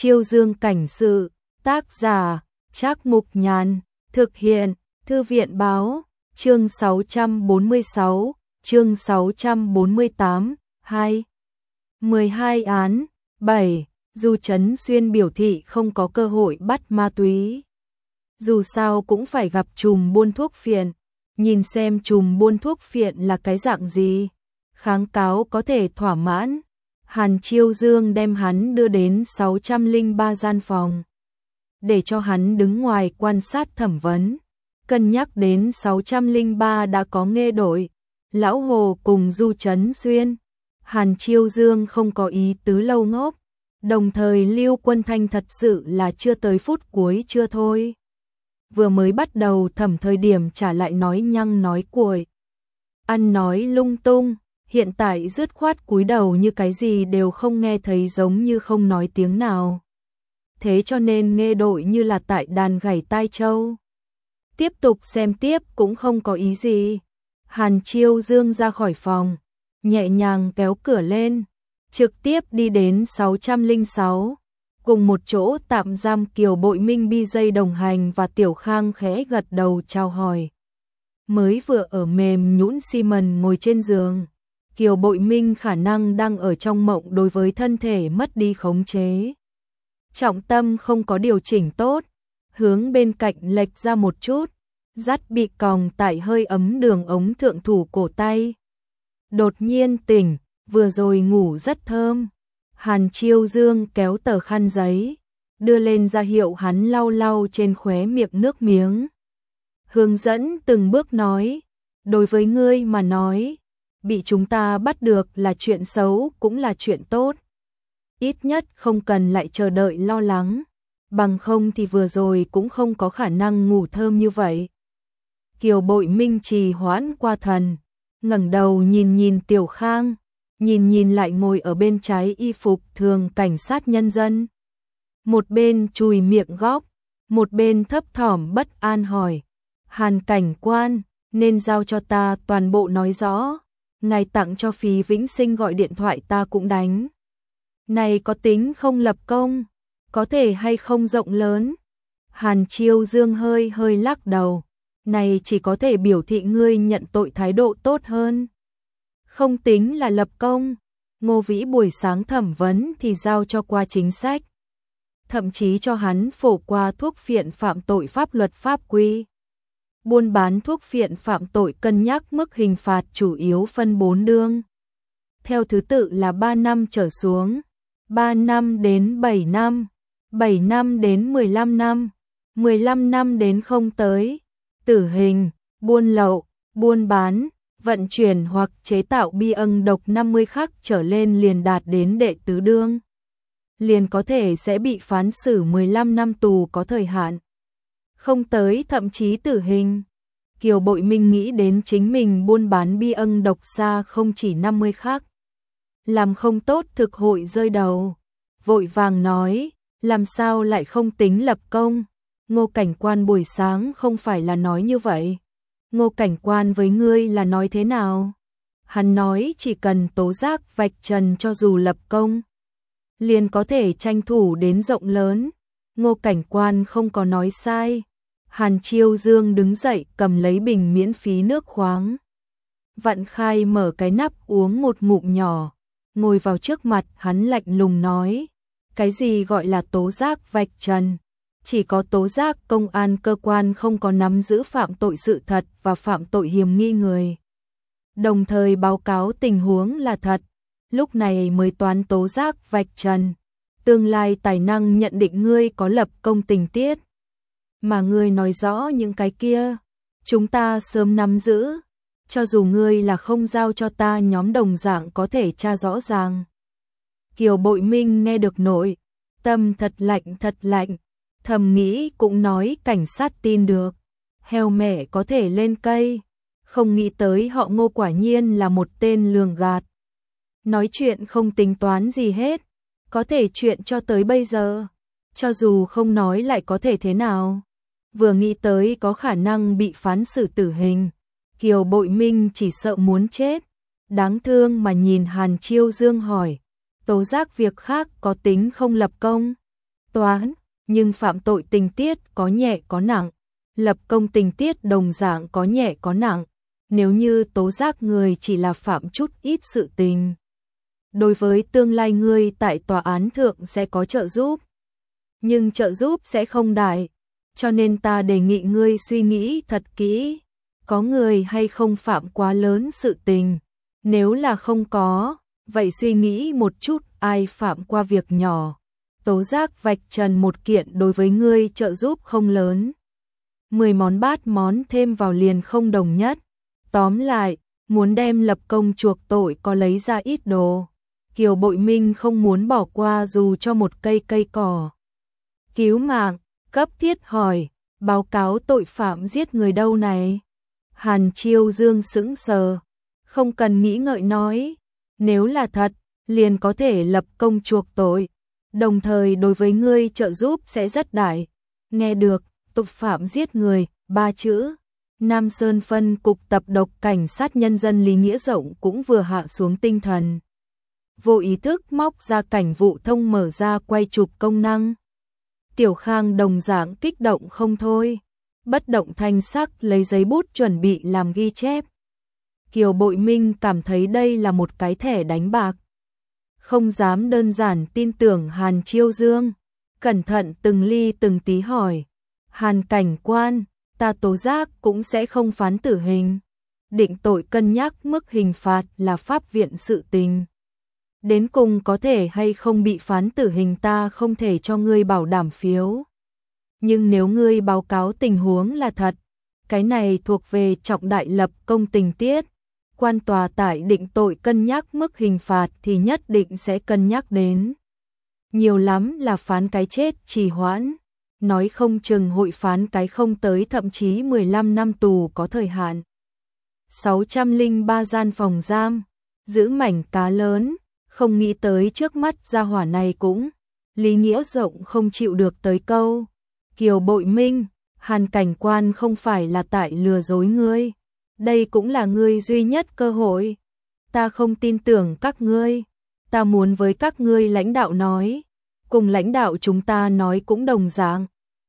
Chiêu Dương cảnh sự, tác giả, Trác Mục Nhàn, thực hiện, Thư viện báo, chương 646, chương 648, 2. 12 án, 7. Dù Trấn Xuyên biểu thị không có cơ hội bắt ma túy. Dù sao cũng phải gặp trùm buôn thuốc phiện, nhìn xem trùm buôn thuốc phiện là cái dạng gì. Kháng cáo có thể thỏa mãn. Hàn Chiêu Dương đem hắn đưa đến 603 gian phòng, để cho hắn đứng ngoài quan sát thẩm vấn. Cân nhắc đến 603 đã có nghe đổi, Lão Hồ cùng Du Trấn Xuyên, Hàn Chiêu Dương không có ý tứ lâu ngốc, đồng thời Lưu Quân Thanh thật sự là chưa tới phút cuối chưa thôi. Vừa mới bắt đầu thẩm thời điểm trả lại nói nhăng nói cuội, ăn nói lung tung, hiện tại dứt khoát cúi đầu như cái gì đều không nghe thấy, giống như không nói tiếng nào. Thế cho nên nghe đội như là tại đàn gảy tai châu. Tiếp tục xem tiếp cũng không có ý gì. Hàn Chiêu Dương ra khỏi phòng, nhẹ nhàng kéo cửa lên, trực tiếp đi đến 606. Cùng một chỗ tạm giam Kiều Bội Minh BJ đồng hành và Tiểu Khang khẽ gật đầu chào hỏi. Mới vừa ở mềm nhũn xi mần ngồi trên giường, Kiều Bội Minh khả năng đang ở trong mộng đối với thân thể mất đi khống chế. Trọng tâm không có điều chỉnh tốt, hướng bên cạnh lệch ra một chút, dắt bị còng tại hơi ấm đường ống thượng thủ cổ tay. Đột nhiên tỉnh, vừa rồi ngủ rất thơm. Hàn Chiêu Dương kéo tờ khăn giấy, đưa lên ra hiệu hắn lau lau trên khóe miệng nước miếng. Hướng dẫn từng bước nói, đối với ngươi mà nói, bị chúng ta bắt được là chuyện xấu cũng là chuyện tốt. Ít nhất không cần lại chờ đợi lo lắng, bằng không thì vừa rồi cũng không có khả năng ngủ thơm như vậy. Kiều Bội Minh trì hoãn qua thần, ngẩng đầu nhìn nhìn Tiểu Khang, nhìn lại ngồi ở bên trái y phục thường cảnh sát nhân dân. Một bên chùi miệng góc, một bên thấp thỏm bất an hỏi, Hàn cảnh quan, nên giao cho ta toàn bộ nói rõ. Ngài tặng cho Phí Vĩnh Sinh gọi điện thoại ta cũng đánh. Này có tính không lập công, có thể hay không rộng lớn. Hàn Chiêu Dương hơi lắc đầu, này chỉ có thể biểu thị ngươi nhận tội thái độ tốt hơn. Không tính là lập công, Ngô Vĩ buổi sáng thẩm vấn thì giao cho qua chính sách. Thậm chí cho hắn phổ qua thuốc phiện phạm tội pháp luật pháp quy. Buôn bán thuốc phiện phạm tội cân nhắc mức hình phạt chủ yếu phân 4 đương. Theo thứ tự là 3 năm trở xuống, 3 năm đến 7 năm, 7 năm đến 15 năm, 15 năm đến không tới, tử hình, buôn lậu, buôn bán, vận chuyển hoặc chế tạo bi âng độc 50 khắc trở lên liền đạt đến đệ tứ đương. Liền có thể sẽ bị phán xử 15 năm tù có thời hạn. Không tới thậm chí tử hình. Kiều Bội Minh nghĩ đến chính mình buôn bán bi âng độc xa không chỉ 50 khắc. Làm không tốt thực hội rơi đầu. Vội vàng nói, làm sao lại không tính lập công. Ngô cảnh quan buổi sáng không phải là nói như vậy. Ngô cảnh quan với ngươi là nói thế nào? Hắn nói chỉ cần tố giác vạch trần cho dù lập công, liền có thể tranh thủ đến rộng lớn. Ngô cảnh quan không có nói sai. Hàn Chiêu Dương đứng dậy cầm lấy bình miễn phí nước khoáng. Vặn khai mở cái nắp uống một ngụm nhỏ, ngồi vào trước mặt hắn lạnh lùng nói. Cái gì gọi là tố giác vạch trần? Chỉ có tố giác công an cơ quan không có nắm giữ phạm tội sự thật và phạm tội hiểm nghi người. Đồng thời báo cáo tình huống là thật, lúc này mới toán tố giác vạch trần. Tương lai tài năng nhận định ngươi có lập công tình tiết. Mà ngươi nói rõ những cái kia, chúng ta sớm nắm giữ, cho dù ngươi là không giao cho ta nhóm đồng dạng có thể tra rõ ràng. Kiều Bội Minh nghe được nội tâm thật lạnh, thầm nghĩ cũng nói cảnh sát tin được, heo mẹ có thể lên cây, không nghĩ tới họ Ngô quả nhiên là một tên lường gạt. Nói chuyện không tính toán gì hết, có thể chuyện cho tới bây giờ, cho dù không nói lại có thể thế nào. Vừa nghĩ tới có khả năng bị phán xử tử hình, Kiều Bội Minh chỉ sợ muốn chết. Đáng thương mà nhìn Hàn Chiêu Dương hỏi, tố giác việc khác có tính không lập công? toán, nhưng phạm tội tình tiết có nhẹ có nặng, lập công tình tiết đồng dạng có nhẹ có nặng. Nếu như tố giác người chỉ là phạm chút ít sự tình, đối với tương lai ngươi tại tòa án thượng sẽ có trợ giúp, nhưng trợ giúp sẽ không đại, cho nên ta đề nghị ngươi suy nghĩ thật kỹ, có người hay không phạm quá lớn sự tình, nếu là không có, vậy suy nghĩ một chút ai phạm qua việc nhỏ, tố giác vạch trần một kiện đối với ngươi trợ giúp không lớn. 10 món bát món thêm vào liền không đồng nhất. Tóm lại, muốn đem lập công chuộc tội có lấy ra ít đồ. Kiều Bội Minh không muốn bỏ qua dù cho một cây cỏ. Cứu mạng, cấp thiết hỏi, báo cáo tội phạm giết người đâu này? Hàn Chiêu Dương sững sờ, không cần nghĩ ngợi nói, nếu là thật, liền có thể lập công chuộc tội, đồng thời đối với ngươi trợ giúp sẽ rất đại. Nghe được, tội phạm giết người, 3 chữ. Nam Sơn phân cục tập độc cảnh sát nhân dân Lý Nghĩa Rộng cũng vừa hạ xuống tinh thần. Vô ý thức móc ra cảnh vụ thông mở ra quay chụp công năng. Tiểu Khang đồng dạng kích động không thôi, bất động thanh sắc lấy giấy bút chuẩn bị làm ghi chép. Kiều Bội Minh cảm thấy đây là một cái thẻ đánh bạc. Không dám đơn giản tin tưởng Hàn Chiêu Dương, cẩn thận từng ly từng tí hỏi. Hàn cảnh quan, ta tố giác cũng sẽ không phán tử hình. Định tội cân nhắc mức hình phạt là pháp viện sự tình. Đến cùng có thể hay không bị phán tử hình ta không thể cho ngươi bảo đảm phiếu. Nhưng nếu ngươi báo cáo tình huống là thật, cái này thuộc về trọng đại lập công tình tiết. Quan tòa tại định tội cân nhắc mức hình phạt thì nhất định sẽ cân nhắc đến. Nhiều lắm là phán cái chết trì hoãn. Nói không chừng hội phán cái không tới thậm chí 15 năm tù có thời hạn. 603 gian phòng giam, giữ mảnh cá lớn, không nghĩ tới trước mắt gia hỏa này cũng. Lý Nghĩa Rộng không chịu được tới câu. Kiều Bội Minh, Hàn cảnh quan không phải là tại lừa dối ngươi. Đây cũng là ngươi duy nhất cơ hội. Ta không tin tưởng các ngươi. Ta muốn với các ngươi lãnh đạo nói. Cùng lãnh đạo chúng ta nói cũng đồng dạng.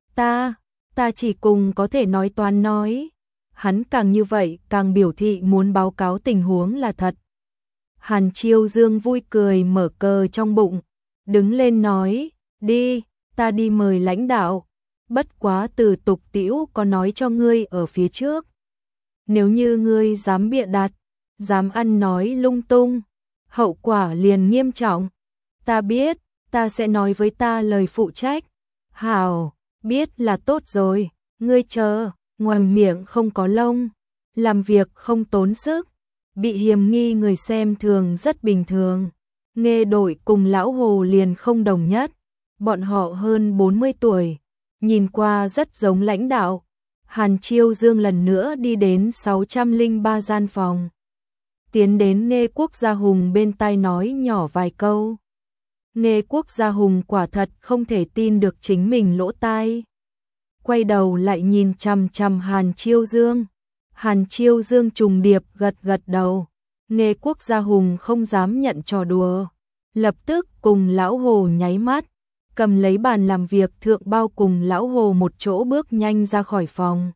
Ta chỉ cùng có thể nói toán nói. Hắn càng như vậy càng biểu thị muốn báo cáo tình huống là thật. Hàn Chiêu Dương vui cười mở cờ trong bụng, đứng lên nói, đi, ta đi mời lãnh đạo. Bất quá Từ Tục Tĩu có nói cho ngươi ở phía trước. Nếu như ngươi dám bịa đặt, dám ăn nói lung tung, hậu quả liền nghiêm trọng. Ta biết, ta sẽ nói với ta lời phụ trách. Hảo, biết là tốt rồi, ngươi chờ, ngoằng miệng không có lông, làm việc không tốn sức, bị hiềm nghi người xem thường rất bình thường. Nghe Đội cùng Lão Hồ liền không đồng nhất, bọn họ hơn 40 tuổi, nhìn qua rất giống lãnh đạo. Hàn Chiêu Dương lần nữa đi đến 603 gian phòng. Tiến đến Nghê Quốc Gia Hùng bên tai nói nhỏ vài câu. Nghê Quốc Gia Hùng quả thật không thể tin được chính mình lỗ tai. Quay đầu lại nhìn chằm chằm Hàn Chiêu Dương. Hàn Chiêu Dương trùng điệp gật gật đầu. Nghê Quốc Gia Hùng không dám nhận trò đùa. Lập tức cùng Lão Hồ nháy mắt. Cầm lấy bàn làm việc thượng bao cùng Lão Hồ một chỗ bước nhanh ra khỏi phòng.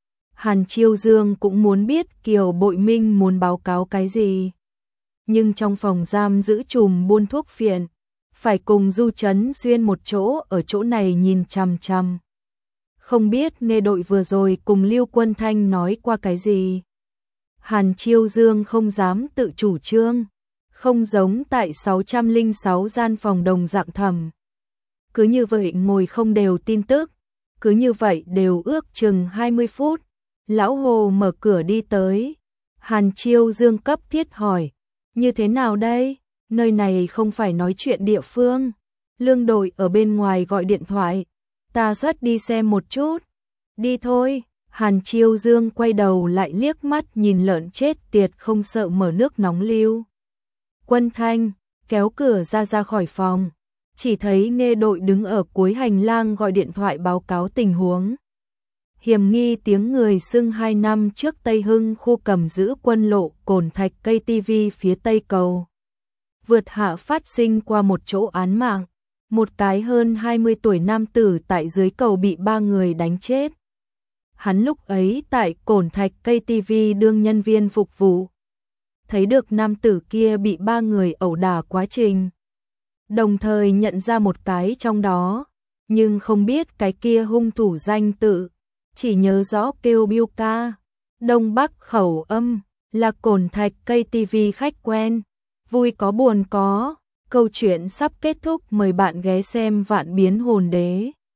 Hàn Chiêu Dương cũng muốn biết Kiều Bội Minh muốn báo cáo cái gì. Nhưng trong phòng giam giữ trùm buôn thuốc phiện, phải cùng Du Trấn Xuyên một chỗ ở chỗ này nhìn chằm chằm. Không biết Nghe Đội vừa rồi cùng Lưu Quân Thanh nói qua cái gì. Hàn Chiêu Dương không dám tự chủ trương, không giống tại 606 gian phòng đồng dạng thầm. Cứ như vậy ngồi không đều tin tức, cứ như vậy đều ước chừng 20 phút. Lão Hồ mở cửa đi tới. Hàn Chiêu Dương cấp thiết hỏi, như thế nào đây? Nơi này không phải nói chuyện địa phương. Lương Đội ở bên ngoài gọi điện thoại. Ta rất đi xem một chút. Đi thôi. Hàn Chiêu Dương quay đầu lại liếc mắt nhìn lợn chết tiệt không sợ mở nước nóng Lưu Quân Thanh, kéo cửa ra khỏi phòng. Chỉ thấy Nghe Đội đứng ở cuối hành lang gọi điện thoại báo cáo tình huống. Hiểm nghi tiếng người xưng 2 năm trước Tây Hưng khu cầm giữ quân lộ Cồn Thạch KTV phía Tây cầu. Vượt hạ phát sinh qua một chỗ án mạng. một cái hơn 20 tuổi nam tử tại dưới cầu bị 3 người đánh chết. Hắn lúc ấy tại Cổn Thạch KTV đương nhân viên phục vụ. Thấy được nam tử kia bị 3 người ẩu đả quá trình. Đồng thời nhận ra một cái trong đó, nhưng không biết cái kia hung thủ danh tự, chỉ nhớ rõ kêu Biêu ca. Đông Bắc khẩu âm, là Cổn Thạch KTV khách quen, vui có buồn có. Câu chuyện sắp kết thúc, mời bạn ghé xem Vạn Biến Hồn Đế.